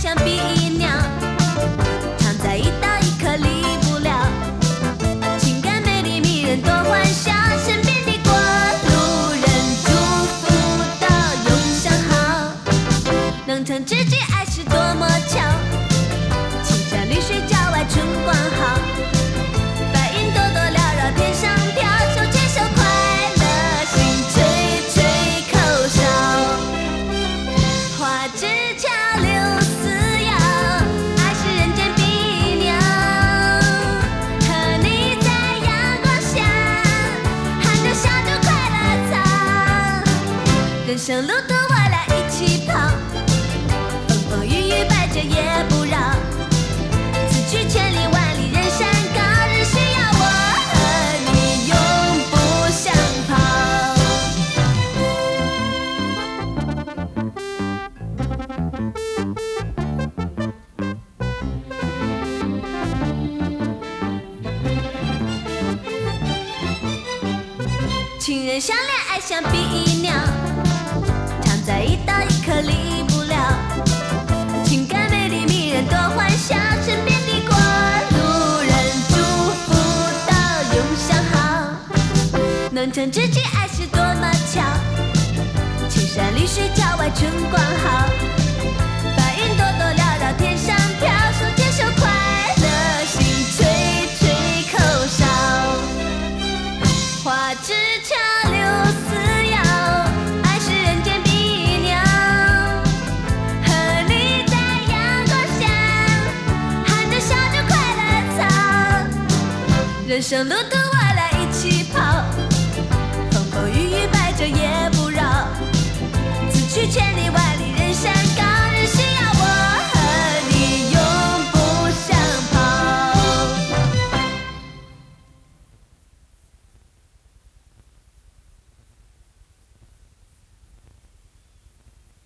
像碧鸟，常在一刀一颗离不了。情感美丽迷人多欢笑，身边的过路人祝福到永相好。能成知己爱是多么巧，青山绿水郊外春光好。白云朵朵缭绕天上飘，手牵手快乐心吹吹口哨。花枝桥柳丝摇，爱是人间碧鸟。和你在阳光下，喊着笑着快乐草。人生路途我俩一起跑，风风雨雨百折也不扰。此去千里万里人山高，日需要我和你永不相抛。情人相恋爱像碧鸟，常在一刀一颗离不了。情感美丽迷人多欢笑，身边的过路人祝福到永相好。能成知己爱是多么巧，青山绿水郊外春光好。白云朵朵缭绕天上飘，手牵手快乐心吹吹口哨。花枝桥柳丝摇，爱是人间碧鸟。和你在阳光下，喊着笑着快乐草。人生路途